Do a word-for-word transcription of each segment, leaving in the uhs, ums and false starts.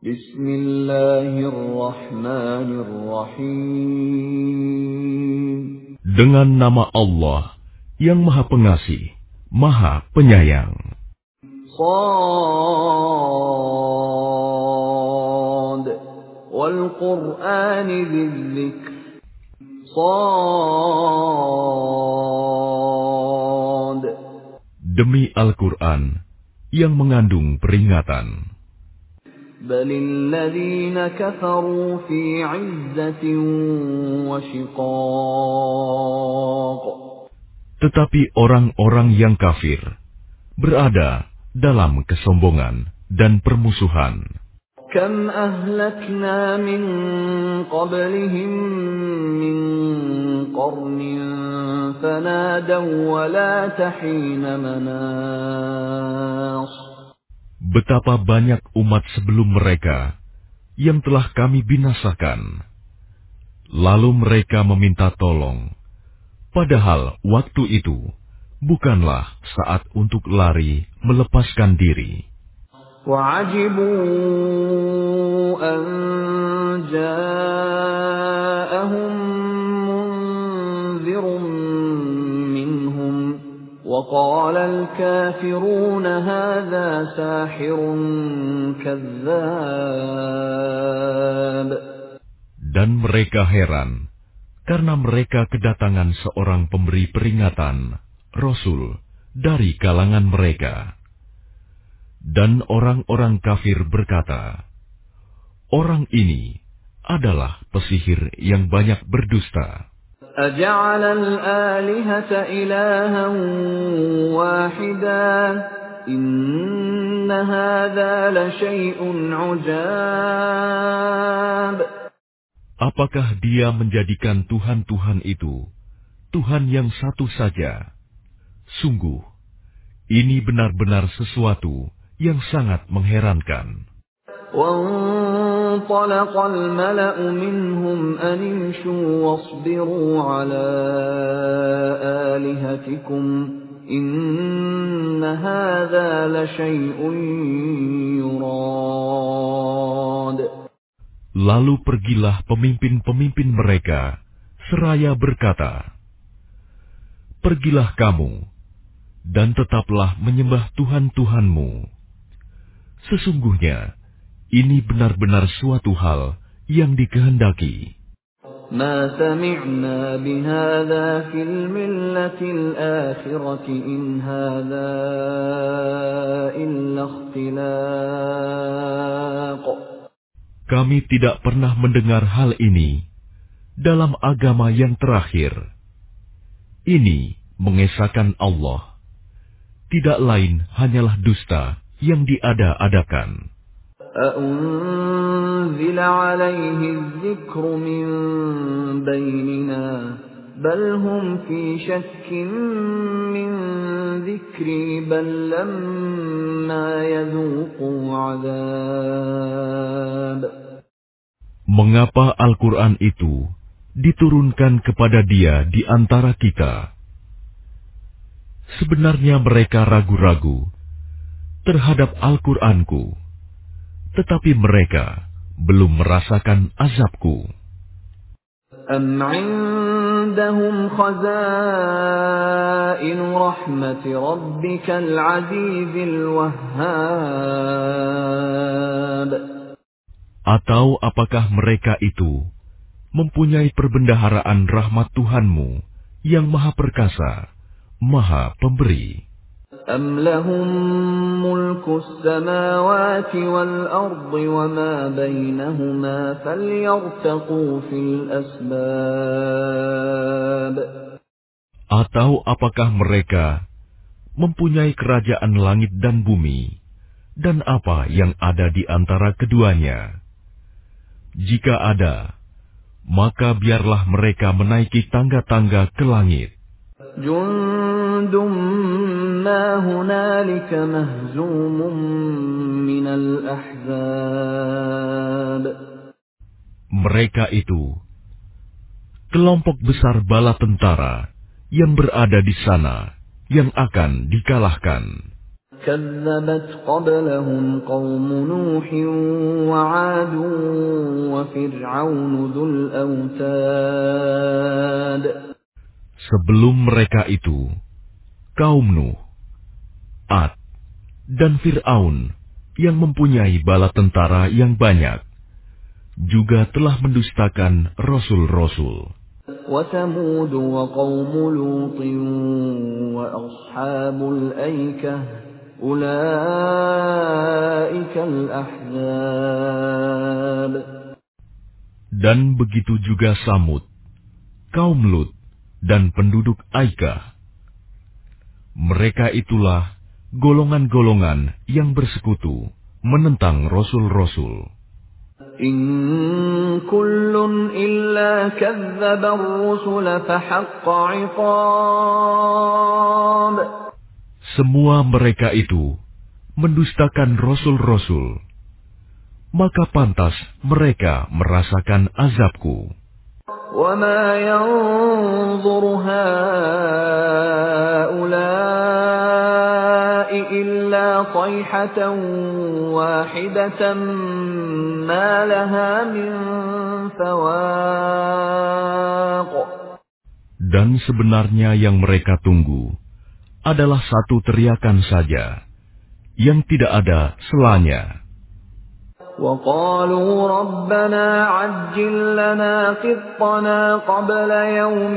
Bismillahirrahmanirrahim. Dengan nama Allah yang Maha Pengasih, Maha Penyayang. Shad wal Qur'ani dzikr. Shad. Demi Al-Quran yang mengandung peringatan. Balil ladzina kafaru fi 'izzatin wa shiqaq. Tetapi orang-orang yang kafir berada dalam kesombongan dan permusuhan. Kam ahlakna min qablihim min qarnin fanadaw wa la tahina manas. Betapa banyak umat sebelum mereka yang telah kami binasakan. Lalu mereka meminta tolong, padahal waktu itu bukanlah saat untuk lari melepaskan diri. وَعَجِبُوا أَن جَاءَهُم مُّنذِرٌ مِّنْهُمْ وَقَالَ الْكَافِرُونَ هَٰذَا سَاحِرٌ كَذَّابٌ. Dan mereka heran karena mereka kedatangan seorang pemberi peringatan, Rasul, dari kalangan mereka. Dan orang-orang kafir berkata, orang ini adalah pesihir yang banyak berdusta. أَجَعَلَ الْآلِهَةَ إِلَٰهًا وَاحِدًا إِنَّ هَٰذَا لَشَيْءٌ عُجَابٌ. Apakah dia menjadikan Tuhan-Tuhan itu Tuhan yang satu saja? Sungguh, ini benar-benar sesuatu yang sangat mengherankan. وَانطَلَقَ الْمَلَأُ مِنْهُمْ أَنِ امْشُوا وَاصْبِرُوا عَلَىٰ آلِهَتِكُمْ إِنَّ هَٰذَا لَشَيْءٌ يُرَادُ. Lalu pergilah pemimpin-pemimpin mereka seraya berkata, pergilah kamu dan tetaplah menyembah Tuhan-Tuhanmu. Sesungguhnya, ini benar-benar suatu hal yang dikehendaki. مَا سَمِعْنَا بِهَٰذَا فِي الْمِلَّةِ الْآخِرَةِ إِنْ هَٰذَا إِلَّا اخْتِلَاقٌ. Kami tidak pernah mendengar hal ini dalam agama yang terakhir. Ini mengesahkan Allah. Tidak lain hanyalah dusta yang diada-adakan. أَأُنزِلَ عَلَيْهِ الذِّكْرُ مِن بَيْنِنَا بَلْ هُمْ فِي شَكٍّ مِّن ذِكْرِي بَل لَّمَّا يَذُوقُوا عَذَابِ. Mengapa Al-Quran itu diturunkan kepada dia di antara kita? Sebenarnya mereka ragu-ragu terhadap Al-Quranku, tetapi mereka belum merasakan azabku. أَمْ عِندَهُمْ خَزَائِنُ رَحْمَةِ رَبِّكَ الْعَزِيزِ الْوَهَّابِ. Atau apakah mereka itu mempunyai perbendaharaan rahmat Tuhanmu yang Maha Perkasa, Maha Pemberi? أَمْ لَهُم مُّلْكُ السَّمَاوَاتِ وَالْأَرْضِ وَمَا بَيْنَهُمَا فَلْيَرْتَقُوا فِي الْأَسْبَابِ. Atau apakah mereka mempunyai kerajaan langit dan bumi, dan apa yang ada di antara keduanya? Jika ada, maka biarlah mereka menaiki tangga-tangga ke langit. جُندٌ مَّا هُنَالِكَ مَهْزُومٌ مِّنَ الْأَحْزَابِ. Mereka itu kelompok besar bala tentara yang berada di sana yang akan dikalahkan. كذبت قبلهم قوم نوح وعاد وفرعون ذو الأوتاد. Sebelum mereka itu, kaum Nuh, Ad, dan Fir'aun yang mempunyai bala tentara yang banyak, juga telah mendustakan rasul-rasul. وثمود وقوم لوط وأصحاب الأيكة أولئك الأحزاب. Dan begitu juga Samud, kaum Lut, dan penduduk Aikah. Mereka itulah golongan-golongan yang bersekutu menentang rasul-rasul. إن كل إلا كذب الرسل فحق عقاب. Semua mereka itu mendustakan rasul-rasul, maka pantas mereka merasakan azabku. وما ينظر هؤلاء إلا صيحة واحدة ما لها من فواق. Dan sebenarnya yang mereka tunggu adalah satu teriakan saja, yang tidak ada selanya. وقالوا ربنا عجل لنا قطنا قبل يوم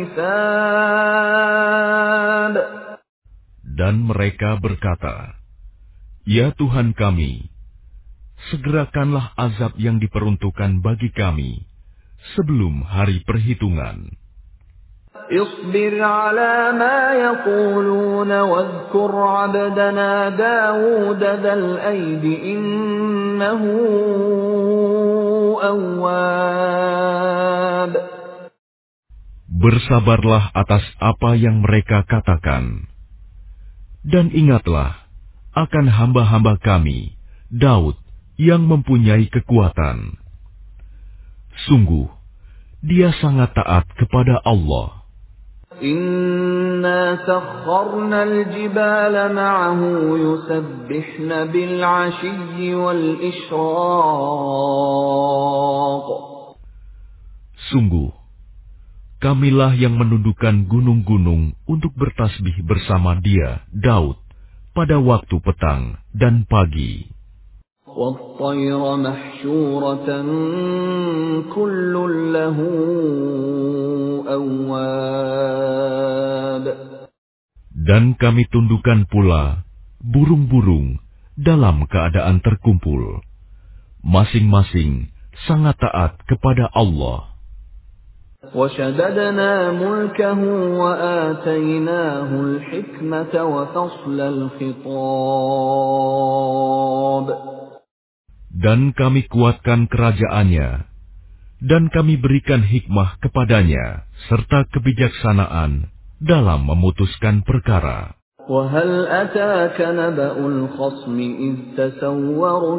الحساب. Dan mereka berkata, Ya Tuhan kami, segerakanlah azab yang diperuntukkan bagi kami sebelum hari perhitungan. اصبر على ما يقولون واذكر عبدنا داود ذا الأيد إنه أواب. Bersabarlah atas apa yang mereka katakan, dan ingatlah akan hamba-hamba kami, Daud, yang mempunyai kekuatan. Sungguh, dia sangat taat kepada Allah. Inna sakharna al-jibala ma'ahu yusabbihna bil-'ashiyyi wal-ishraq. Sungguh, kamilah yang menundukkan gunung-gunung untuk bertasbih bersama dia, Daud, pada waktu petang dan pagi. وَالطَّيْرَ مَحْشُورَةً كُلٌّ لَهُ أَوَّابٌ. Dan kami tundukkan pula burung-burung dalam keadaan terkumpul, masing-masing sangat taat kepada Allah. وَشَدَدْنَا مُلْكَهُ وَآتَيْنَاهُ الْحِكْمَةَ وَفَصْلَ الْخِطَابِ. Dan kami kuatkan kerajaannya, dan kami berikan hikmah kepadanya, serta kebijaksanaan dalam memutuskan perkara. وَهَلْ أَتَاكَ نَبَأُ الْخَصْمِ إِذْ تَسَوَّرُوا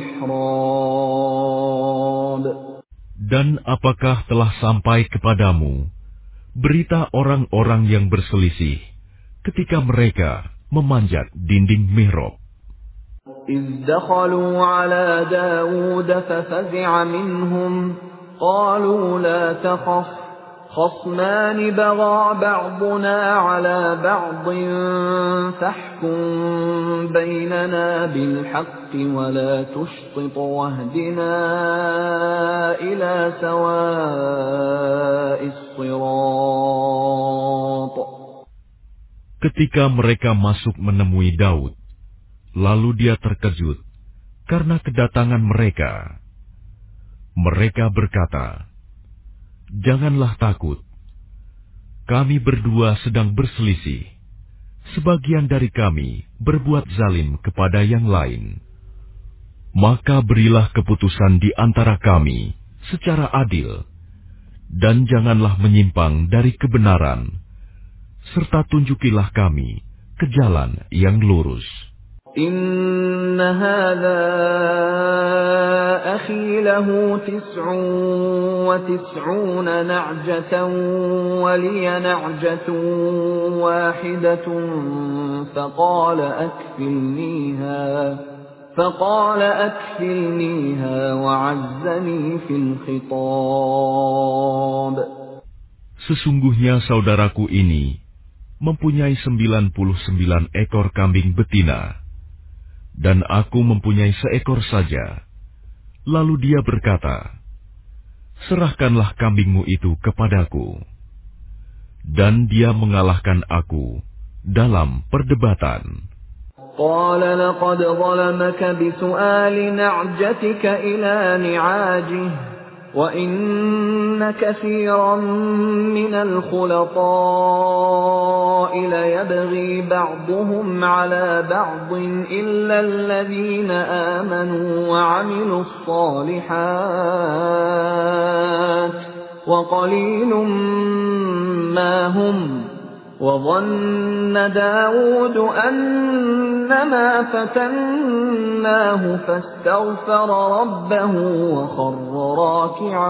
الْمِحْرَابَ. Dan apakah telah sampai kepadamu berita orang-orang yang berselisih ketika mereka memanjat dinding mihrab? إِذْ دَخَلُوا عَلَى دَاوُودَ فَفَزِعَ مِنْهُمْ قَالُوا لَا تَخَفْ خَصْمَانِ بَغَى بَعْضُنَا عَلَى بَعْضٍ فَاحْكُم بَيْنَنَا بِالْحَقِّ وَلَا تُشْطِطْ وَاهْدِنَا إِلَى سَوَاءِ الصِّرَاطِ. Ketika mereka masuk menemui Daud, lalu dia terkejut karena kedatangan mereka. Mereka berkata, Janganlah takut. Kami berdua sedang berselisih. Sebagian dari kami berbuat zalim kepada yang lain. Maka berilah keputusan di antara kami secara adil, dan janganlah menyimpang dari kebenaran, serta tunjukilah kami ke jalan yang lurus. إن هذا أخي له تسع وتسعون نعجة ولي نعجة واحدة فقال أكفلنيها فقال أكفلنيها وعزني في الخطاب. Sesungguhnya saudaraku ini mempunyai sembilan puluh sembilan ekor kambing betina, dan aku mempunyai seekor saja. Lalu dia berkata, serahkanlah kambingmu itu kepadaku. Dan dia mengalahkan aku dalam perdebatan. قال لقد ظلمك بسؤال نعجتك إلى نعاجه وإن كثيرا من الخلطاء ليبغي بعضهم على بعض إلا الذين آمنوا وعملوا الصالحات وقليل ما هم وظن داود أنما فتناه فاستغفر ربه وخر راكعا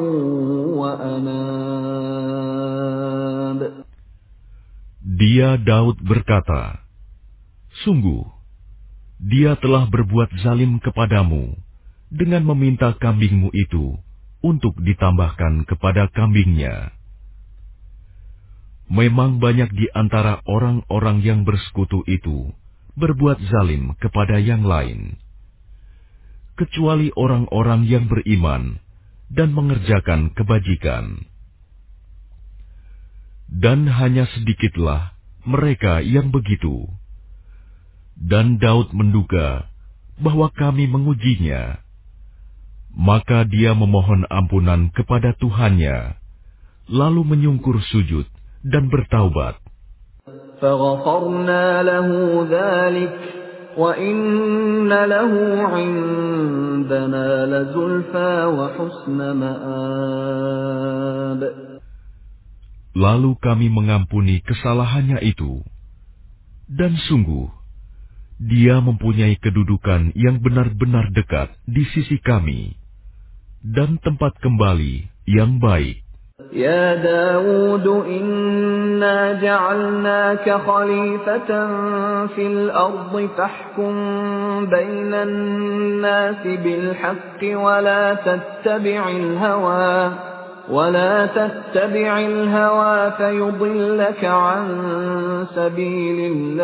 وأناب. Dia Daud berkata, sungguh, dia telah berbuat zalim kepadamu dengan meminta kambingmu itu untuk ditambahkan kepada kambingnya. Memang banyak di antara orang-orang yang bersekutu itu berbuat zalim kepada yang lain, kecuali orang-orang yang beriman dan mengerjakan kebajikan. Dan hanya sedikitlah mereka yang begitu. Dan Daud menduga bahwa kami mengujinya. Maka dia memohon ampunan kepada Tuhannya, lalu menyungkur sujud dan bertaubat. فَغَفَرْنَا لَهُ ذَلِكَ وَإِنَّ لَهُ عِندَنَا لَزُلْفَىٰ وَحُسْنَ مَآبٍ. Lalu kami mengampuni kesalahannya itu, dan sungguh, dia mempunyai kedudukan yang benar-benar dekat di sisi kami, dan tempat kembali yang baik. يا داود إنا جعلناك خليفة في الأرض فاحكم بين الناس بالحق ولا تتبع الهوى ولا تتبع الهوى فيضلك عن سبيل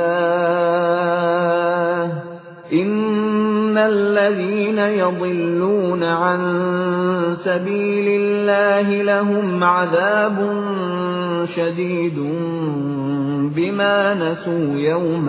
الله إن الذين يضلون عن سبيل الله لهم عذاب شديد بما نسوا يوم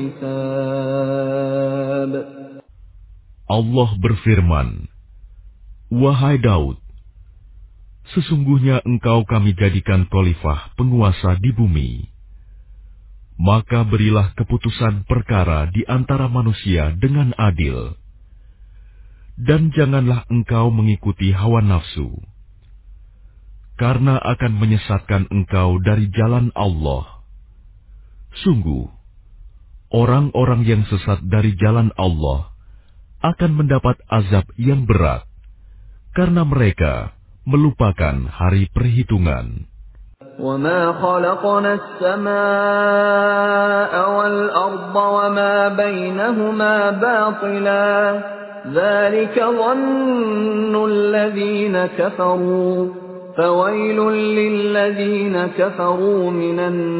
الحساب. Allah berfirman, wahai Daud, sesungguhnya engkau kami jadikan khalifah penguasa di bumi. Maka berilah keputusan perkara di antara manusia dengan adil. Dan janganlah engkau mengikuti hawa nafsu, karena akan menyesatkan engkau dari jalan Allah. Sungguh, orang-orang yang sesat dari jalan Allah akan mendapat azab yang berat, karena mereka melupakan hari perhitungan. وَمَا خَلَقْنَا السَّمَاءَ وَالْأَرْضَ وَمَا بَيْنَهُمَا بَاطِلًا ذَلِكَ ظَنُّ الَّذِينَ كَفَرُوا فَوَيْلٌ لِّلَّذِينَ كَفَرُوا مِنَ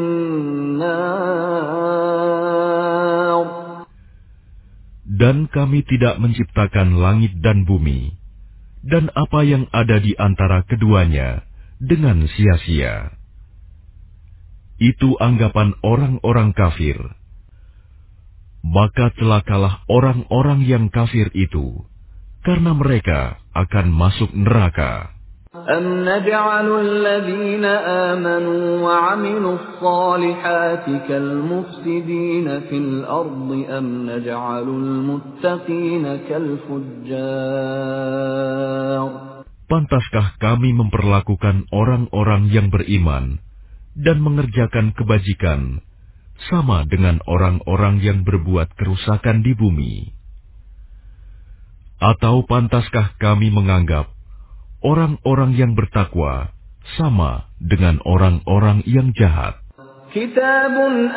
النَّارِ. Dan kami tidak menciptakan langit dan bumi, dan apa yang ada di antara keduanya dengan sia-sia. Itu anggapan orang-orang kafir. Maka celakalah orang-orang yang kafir itu, karena mereka akan masuk neraka. أَمْ نَجْعَلُ الَّذِينَ آمَنُوا وَعَمِلُوا الصَّالِحَاتِ كَالْمُفْسِدِينَ فِي الْأَرْضِ أَمْ نَجْعَلُ الْمُتَّقِينَ كَالْفُجَّارِ. Pantaskah kami memperlakukan orang-orang yang beriman dan mengerjakan kebajikan sama dengan orang-orang yang berbuat kerusakan di bumi? Atau pantaskah kami menganggap orang-orang yang bertakwa sama dengan orang-orang yang jahat? كتاب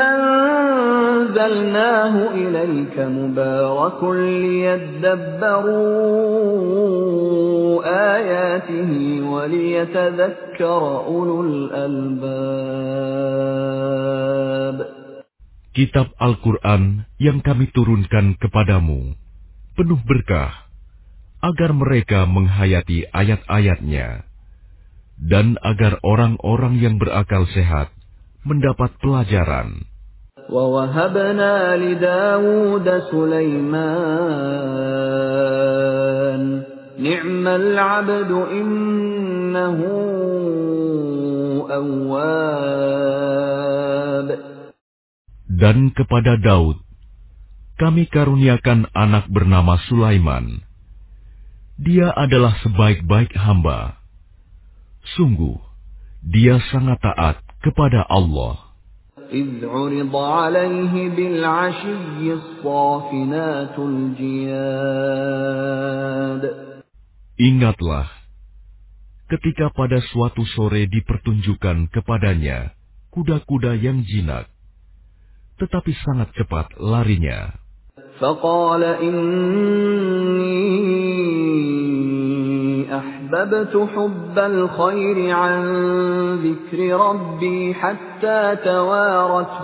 أنزلناه إليك مبارك ليدبروا آياته وليتذكر أولو الألباب. Kitab Al-Quran yang kami turunkan kepadamu penuh berkah, agar mereka menghayati ayat-ayatnya, dan agar orang-orang yang berakal sehat mendapat pelajaran. وَوَهَبْنَا لِدَاوُودَ سُلَيْمَانَ نِعْمَ الْعَبْدُ إِنَّهُ أَوَّابٌ. Dan kepada Daud kami karuniakan anak bernama Sulaiman. Dia adalah sebaik-baik hamba. Sungguh, dia sangat taat kepada Allah. إِذْ عُرِضَ عَلَيْهِ بِالْعَشِيِّ الصَّافِنَاتُ الْجِيَادُ. Ingatlah, ketika pada suatu sore dipertunjukkan kepadanya kuda-kuda yang jinak, tetapi sangat cepat larinya. فَقَالَ إِنِّي أحببت حب الخير عن ذكر ربي حتى توارت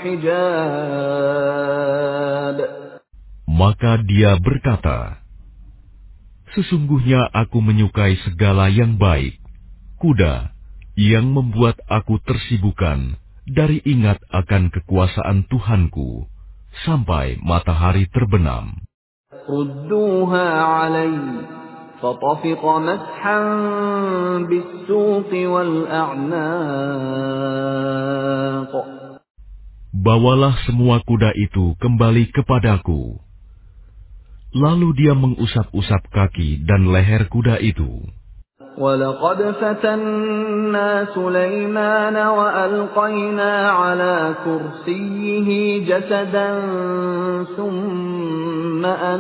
بالحجاب. Maka dia berkata, sesungguhnya aku menyukai segala yang baik, kuda yang membuat aku tersibukan dari ingat akan kekuasaan Tuhanku sampai matahari terbenam. Rudduha alayhi فطفق مسحا بالسوق والأعناق. Bawalah semua kuda itu kembali kepadaku. Lalu dia mengusap-usap kaki dan leher kuda itu. وَلَقَدْ فَتَنَّا سُلَيْمَانَ وَأَلْقَيْنَا عَلَى كُرْسِيِّهِ جَسَدًا ثُمَّ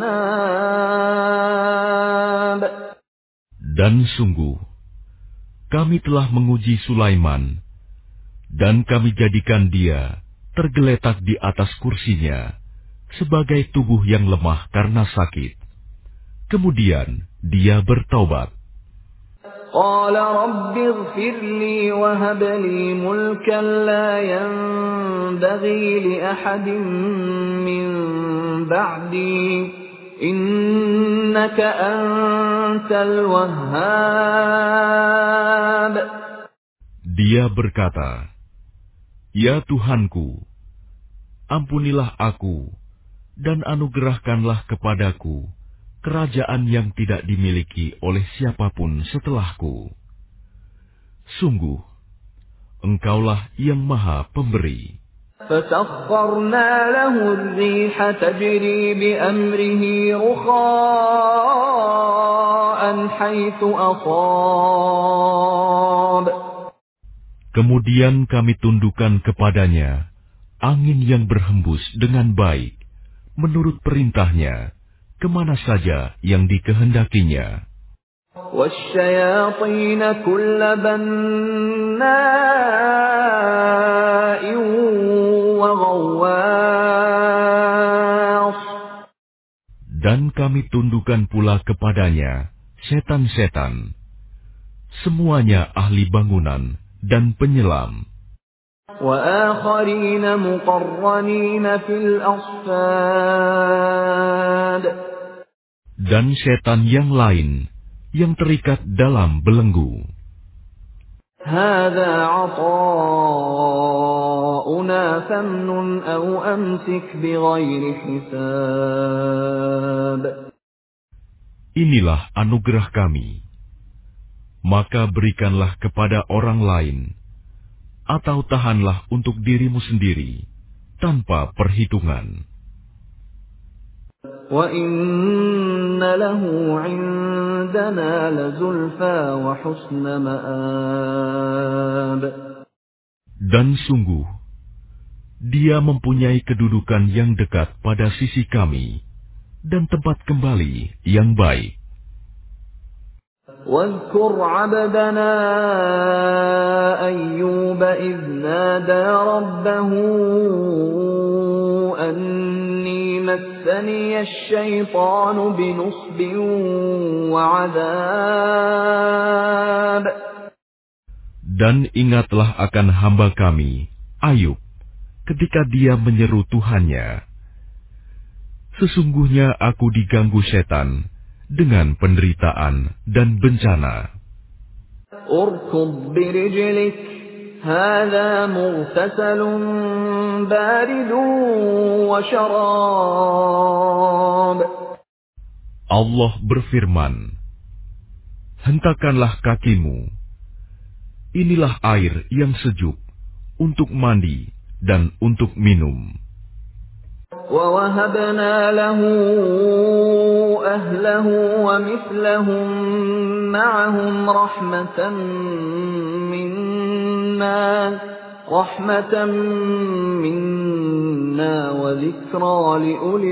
أَنَابَ. Dan sungguh, kami telah menguji Sulaiman, dan kami jadikan dia tergeletak di atas kursinya sebagai tubuh yang lemah karena sakit. Kemudian dia bertaubat. قال رب اغفر لي وهب لي ملكا لا ينبغي لأحد من بعدي إنك أنت الوهاب. Dia berkata, Ya Tuhanku, ampunilah aku dan anugerahkanlah kepadaku kerajaan yang tidak dimiliki oleh siapapun setelahku. Sungguh, Engkaulah yang Maha Pemberi. فَسَخَّرْنَا لَهُ الرِّيحَ تَجْرِي بِأَمْرِهِ رُخَاءً حَيْثُ أَصَابَ. Kemudian kami tundukkan kepadanya angin yang berhembus dengan baik, menurut perintahnya, kemana saja yang dikehendakinya. وَالشَّيَاطِينَ كُلَّ بَنَّاءٍ وَغَوَّاصٍ. Dan kami tundukkan pula kepadanya setan-setan, semuanya ahli bangunan dan penyelam. وَآخَرِينَ مُقَرَّنِينَ فِي الْأَصْفَادِ. Dan setan yang lain yang terikat dalam belenggu. هَذَا عَطَاؤُنَا فَامْنُنْ أَوْ أَمْسِكْ بِغَيْرِ حِسَابٍ. Inilah anugerah kami, maka berikanlah kepada orang lain, atau tahanlah untuk dirimu sendiri, tanpa perhitungan. وَإِنَّ لَهُ عِندَنَا لَزُلْفَىٰ وَحُسْنَ مَآبٍ. Dan sungguh, dia mempunyai kedudukan yang dekat pada sisi kami, dan tempat kembali yang baik. واذكر عبدنا أيوب إذ نادى ربه أني مسني الشيطان بنصب وعذاب. Dan ingatlah akan hamba kami, Ayub, ketika dia menyeru Tuhannya, sesungguhnya aku diganggu setan dengan penderitaan dan bencana. Urkud birijlik, hadha mughtasalun baridun wa syarab. Allah berfirman, hentakanlah kakimu, inilah air yang sejuk untuk mandi dan untuk minum. وَوَهَبْنَا لَهُ أَهْلَهُ وَمِثْلَهُم مَّعَهُمْ رَحْمَةً مِّنَّا رَحْمَةً مِّنَّا وَذِكْرَىٰ لِأُولِي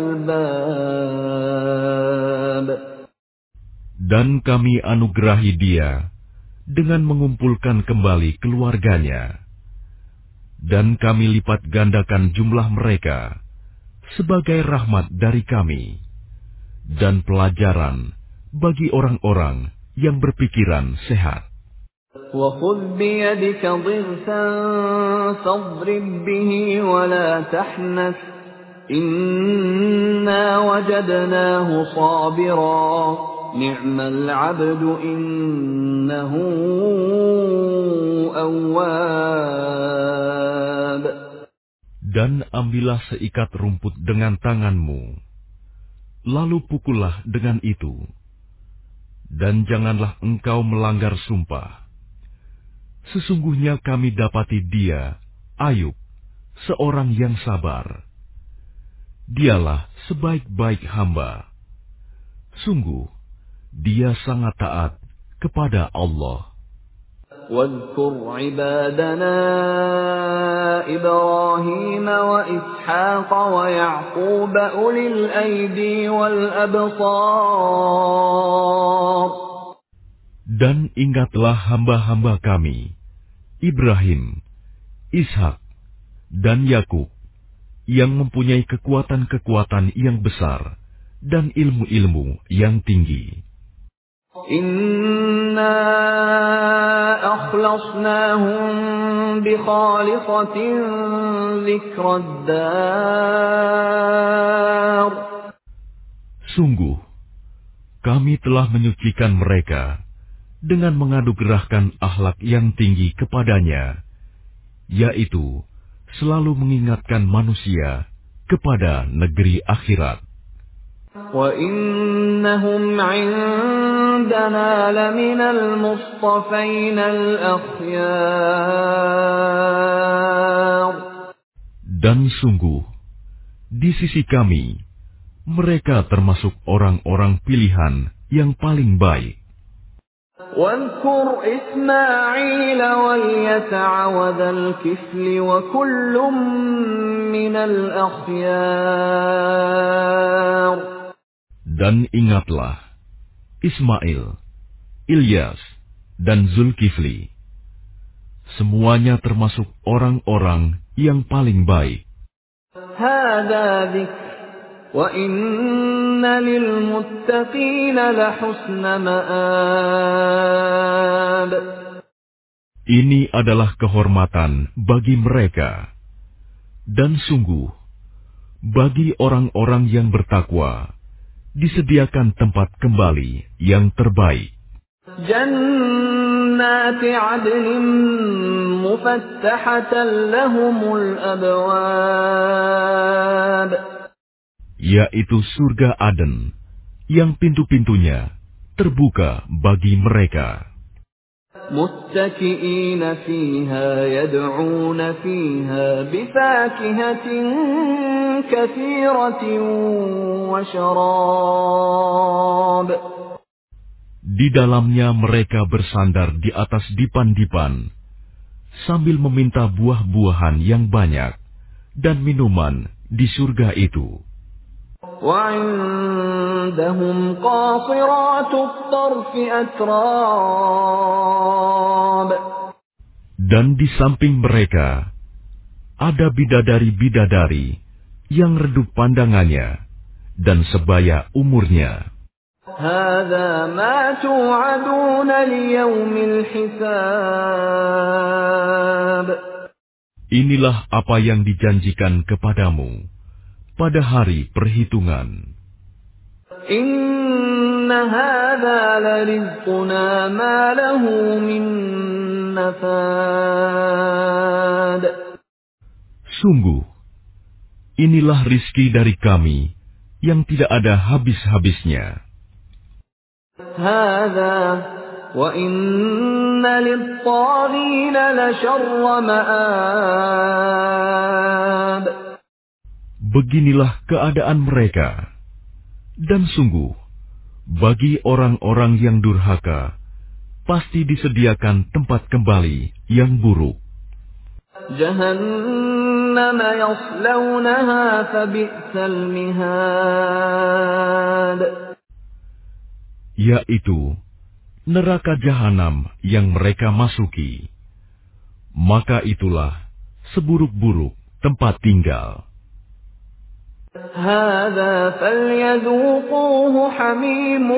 الْأَلْبَابِ. Dan kami anugerahi dia dengan mengumpulkan kembali keluarganya, dan kami lipat gandakan jumlah mereka sebagai rahmat dari kami dan pelajaran bagi orang-orang yang berpikiran sehat. وَخُذْ بِيَدِكَ ضِغْثًا فَاضْرِب بِّهِ وَلَا تَحْنَثْ إِنَّا وَجَدْنَاهُ صَابِرًا نِعْمَ الْعَبْدُ إِنَّهُ أَوَّابٌ. Dan ambillah seikat rumput dengan tanganmu, lalu pukullah dengan itu, dan janganlah engkau melanggar sumpah. Sesungguhnya kami dapati dia, Ayub, seorang yang sabar. Dialah sebaik-baik hamba. Sungguh, dia sangat taat kepada Allah. واذكر عبادنا إبراهيم وإسحاق ويعقوب أولي الأيدي والأبصار. Dan ingatlah hamba-hamba kami, Ibrahim, Ishak, dan Yakub, yang mempunyai kekuatan-kekuatan yang besar dan ilmu-ilmu yang tinggi. Inna akhlasnahum bi khalisatin dzikrad dar. Sungguh, kami telah menyucikan mereka dengan menganugerahkan akhlak yang tinggi kepadanya, yaitu selalu mengingatkan manusia kepada negeri akhirat. Wa innahum 'indana laminal mustafainal akhyar. Dan sungguh, di sisi kami, mereka termasuk orang-orang pilihan yang paling baik. واذكر إسماعيل واليسع وذا الكفل وكل من الأخيار. Dan ingatlah Ismail, Ilyas, dan Zulkifli. Semuanya termasuk orang-orang yang paling baik. هذا ذكر وَإِنَّ لِلْمُتَّقِينَ لَحُسْنَ مَآبٍ. Ini adalah kehormatan bagi mereka, dan sungguh bagi orang-orang yang bertakwa disediakan tempat kembali yang terbaik. جَنَّاتِ عَدْنٍ مُفَتَّحَةً لَهُمُ الْأَبْوَابُ. Yaitu surga Aden, yang pintu-pintunya terbuka bagi mereka. Muttaki'ina fiha yad'una fiha bifakihatin katsiratin wa syarab. Di dalamnya mereka bersandar di atas dipan-dipan, sambil meminta buah-buahan yang banyak dan minuman di surga itu. وعندهم قاصرات الطرف أتراب. Dan di samping mereka ada bidadari-bidadari yang redup pandangannya dan sebaya umurnya. هذا ما توعدون ليوم الحساب. Inilah apa yang dijanjikan kepadamu pada hari perhitungan. Inna hadza larizquna ma lahu min nafad. Sungguh, inilah rizki dari kami yang tidak ada habis-habisnya. Hadza wa inna lit-taghina la syarra ma'ab. Beginilah keadaan mereka. Dan sungguh, bagi orang-orang yang durhaka, pasti disediakan tempat kembali yang buruk. Jahannam yaslawnaha fabi'sal mihad. Yaitu neraka jahanam yang mereka masuki. Maka itulah seburuk-buruk tempat tinggal. هذا فليذوقوه حميم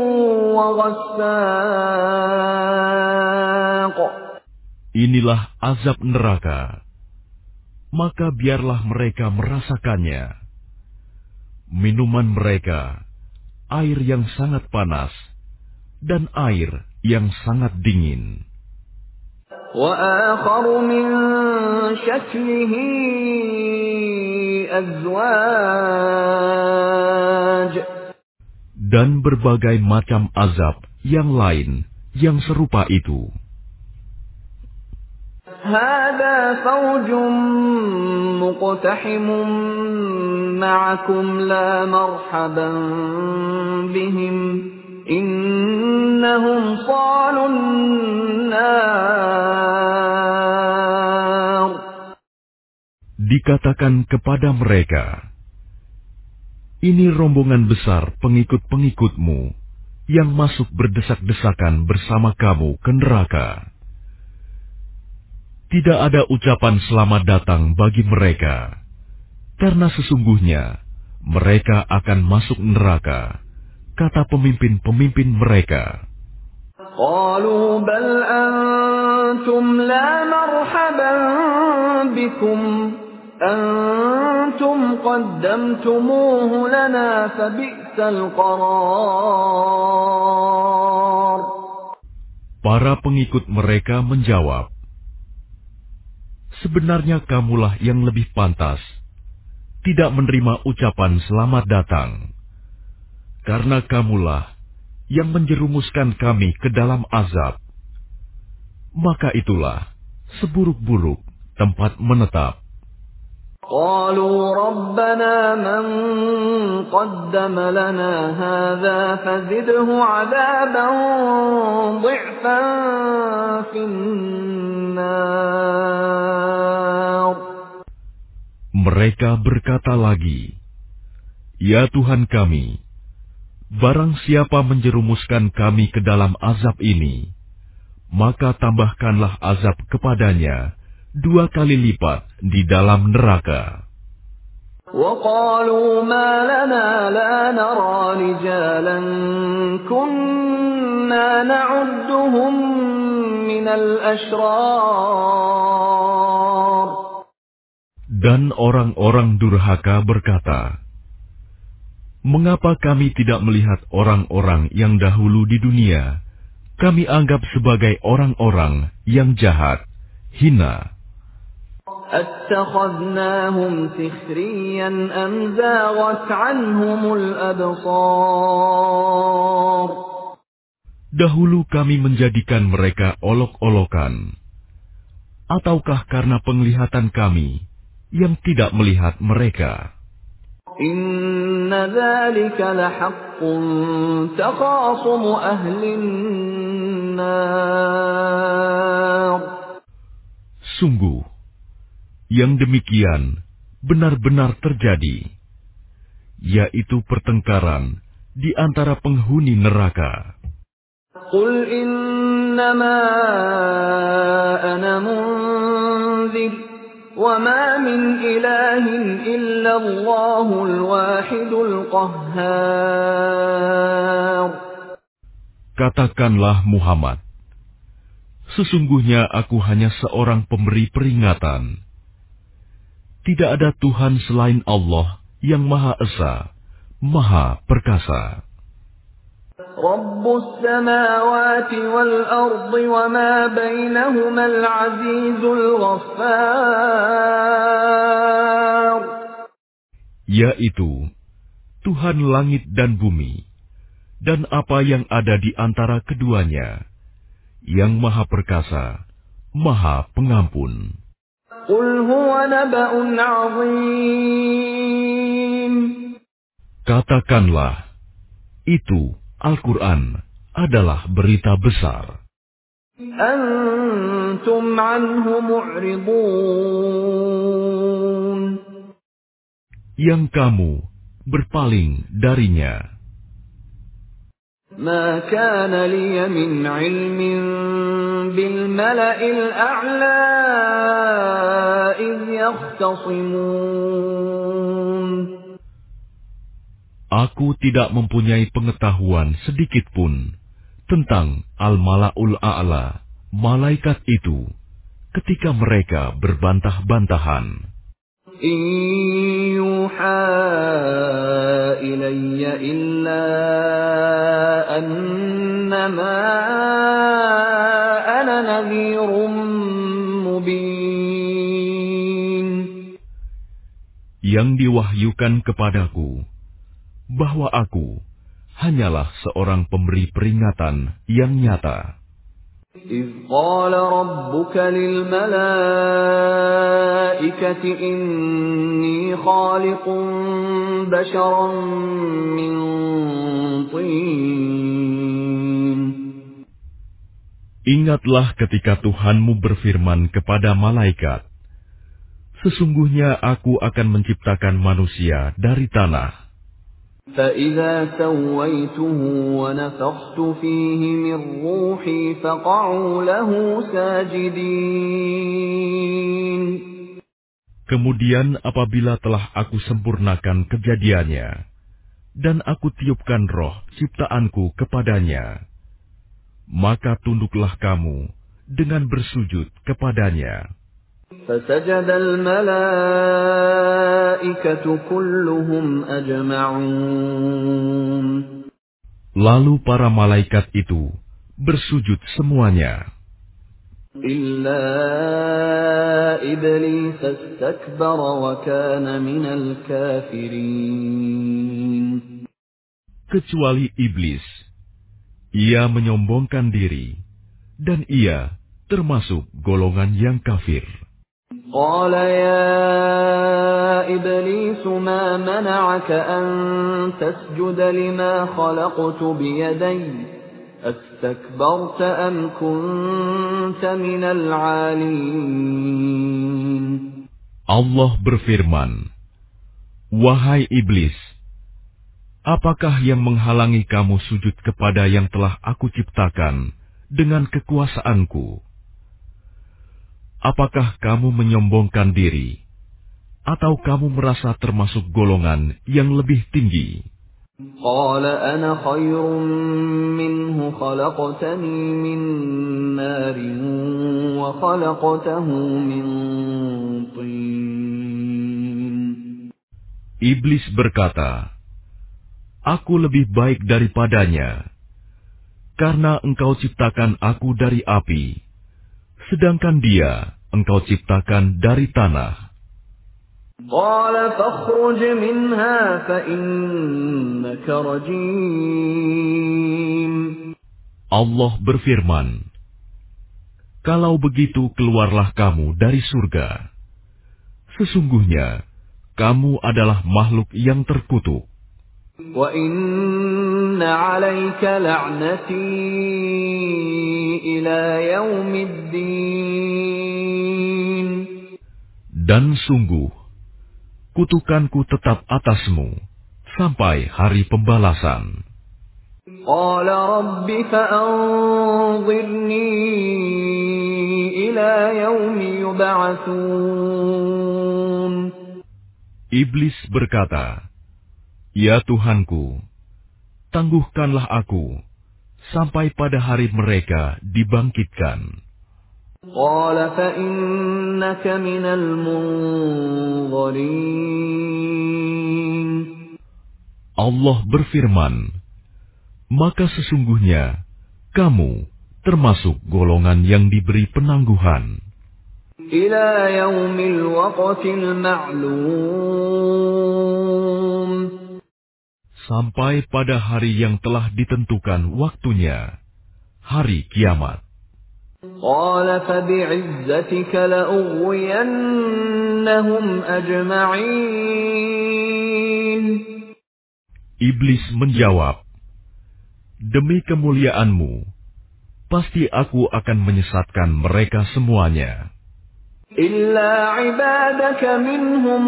وغساق. Inilah azab neraka. Maka biarlah mereka merasakannya. Minuman mereka, air yang sangat panas, dan air yang sangat dingin. وآخر من شكله أزواج. Dan berbagai macam azab yang lain yang serupa itu. هذا فوج مقتحم معكم لا مرحبا بهم إنهم صالوا النار. Dikatakan kepada mereka, ini rombongan besar pengikut-pengikutmu yang masuk berdesak-desakan bersama kamu ke neraka. Tidak ada ucapan selamat datang bagi mereka, karena sesungguhnya mereka akan masuk neraka, kata pemimpin-pemimpin mereka. قالوا بل أنتم لا مرحبا بكم أنتم قدمتموه لنا فبئس القرار. Para pengikut mereka menjawab, sebenarnya kamulah yang lebih pantas tidak menerima ucapan selamat datang, karena kamulah yang menjerumuskan kami ke dalam azab. Maka itulah seburuk-buruk tempat menetap. قالوا ربنا من قدم لنا هذا فزده عذابا ضعفا في النار. Mereka berkata lagi, ya Tuhan kami, barang siapa menjerumuskan kami ke dalam azab ini, maka tambahkanlah azab kepadanya dua kali lipat di dalam neraka. وقالوا ما لنا لا نرى رجالا كنا نعدهم من الأشرار. Dan orang-orang durhaka berkata, mengapa kami tidak melihat orang-orang yang dahulu di dunia kami anggap sebagai orang-orang yang jahat, hina? أَتَّخَذْنَاهُمْ سِخْرِيًّا أَمْ زَاغَتْ عَنْهُمُ الْأَبْصَارُ. Dahulu kami menjadikan mereka olok-olokan, ataukah karena penglihatan kami yang tidak melihat mereka? إِنَّ ذَلِكَ لَحَقٌّ تَخَاصُمُ أَهْلِ النَّارِ. Sungguh, yang demikian benar-benar terjadi, yaitu pertengkaran di antara penghuni neraka. Qul innama ana munzir wa ma min ilahin illa Allahul wahidul qahhar. Katakanlah Muhammad, sesungguhnya aku hanya seorang pemberi peringatan. Tidak ada Tuhan selain Allah yang Maha Esa, Maha Perkasa. Rabbus samawati wal ardi wa ma bainahuma al-azizul ghaffar. Yaitu Tuhan langit dan bumi, dan apa yang ada di antara keduanya, yang Maha Perkasa, Maha Pengampun. Qul huwa naba'un 'azim. Katakanlah, itu Al-Quran adalah berita besar. Antum 'anhu mu'ridun. Yang kamu berpaling darinya. ما كان لي من علم بالملأ الأعلى إذ يختصمون. Aku tidak mempunyai pengetahuan sedikit pun tentang Al-Mala'ul A'la, malaikat itu, ketika mereka berbantah-bantahan. إن يوحى إلي إلا أنما أنا نذير مبين. Yang diwahyukan kepadaku, bahwa aku hanyalah seorang pemberi peringatan yang nyata. إذ قال ربك للملائكة إني خالق بشرا من طين. Ingatlah ketika Tuhanmu berfirman kepada malaikat, sesungguhnya aku akan menciptakan manusia dari tanah. فَإِذَا سَوَّيْتُهُ وَنَفَخْتُ فِيهِ مِنْ رُوحِي فَقَعُوا لَهُ سَاجِدِينَ. Kemudian apabila telah aku sempurnakan kejadiannya, dan aku tiupkan roh ciptaanku kepadanya, maka tunduklah kamu dengan bersujud kepadanya. فَسَجَدَ الْمَلَائِكَةُ كُلُّهُمْ أَجْمَعُونَ. Lalu para malaikat itu bersujud semuanya, إِلَّا إِبْلِيسَ اسْتَكْبَرَ وَكَانَ مِنَ الْكَافِرِينَ. kecuali iblis. Ia menyombongkan diri, dan ia termasuk golongan yang kafir. قال يا إبليس ما منعك أن تسجد لما خلقت بيدي أستكبرت أم كنت من العالين. Allah berfirman, wahai iblis, apakah yang menghalangi kamu sujud kepada yang telah aku ciptakan dengan kekuasaanku? Apakah kamu menyombongkan diri, atau kamu merasa termasuk golongan yang lebih tinggi? قال أنا خير منه خلقتني من نار وخلقته من طين. Iblis berkata, aku lebih baik daripadanya, karena engkau ciptakan aku dari api, sedangkan dia engkau ciptakan dari tanah. قال فاخرج منها فإنك رجيم. Allah berfirman, kalau begitu keluarlah kamu dari surga. Sesungguhnya kamu adalah makhluk yang terkutuk. وَإِنَّ عَلَيْكَ لَعْنَتِي إِلَى يَوْمِ الدِّينِ. Dan sungguh, kutukanku tetap atasmu sampai hari pembalasan. قال رب فأنظرني إلى يوم يبعثون. Iblis berkata, "Ya Tuhanku, tangguhkanlah aku sampai pada hari mereka dibangkitkan." قال فإنك من المنظرين. Allah berfirman, "Maka sesungguhnya kamu termasuk golongan yang diberi penangguhan إلى يوم الوقت المعلوم. sampai pada hari yang telah ditentukan waktunya, hari kiamat." قال فبعزتك لأغوينهم أجمعين. Iblis menjawab, "Demi kemuliaanmu, pasti aku akan menyesatkan mereka semuanya, إلا عبادك منهم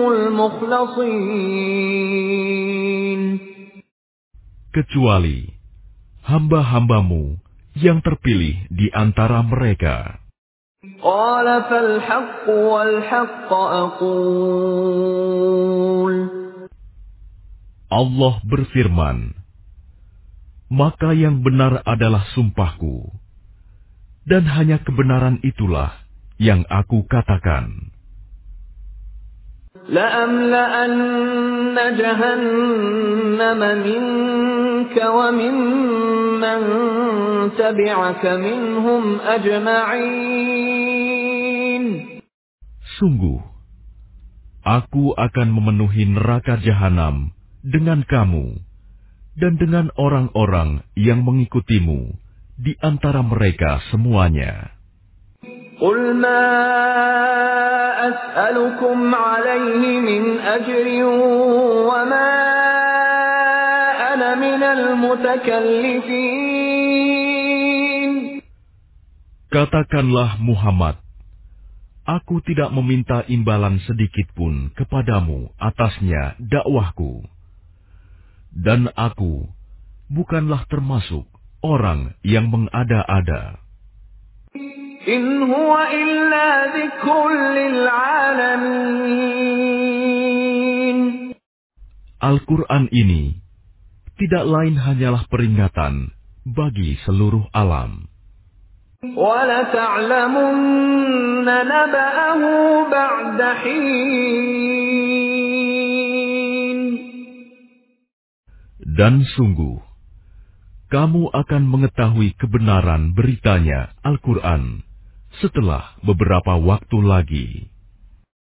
المخلصين. kecuali hamba-hambamu yang terpilih di antara mereka." قال فالحق والحق أقول. Allah berfirman, "Maka yang benar adalah sumpahku, dan hanya kebenaran itulah yang aku katakan. لأملأن جهنم منك وممن تبعك منهم أجمعين. Sungguh, aku akan memenuhi neraka jahanam dengan kamu dan dengan orang-orang yang mengikutimu di antara mereka semuanya. قل ما أسألكم عليه من أجر وما أنا من المتكلفين. Katakanlah Muhammad, aku tidak meminta imbalan sedikit pun kepadamu atasnya dakwahku. Dan aku bukanlah termasuk orang yang mengada-ada. إن هو إلا ذكر للعالمين. Al-Quran ini tidak lain hanyalah peringatan bagi seluruh alam. وَلَتَعْلَمُنَّ نَبَأَهُ بَعْدَ حِينٍ. Dan sungguh, kamu akan mengetahui kebenaran beritanya Al-Quran setelah beberapa waktu lagi.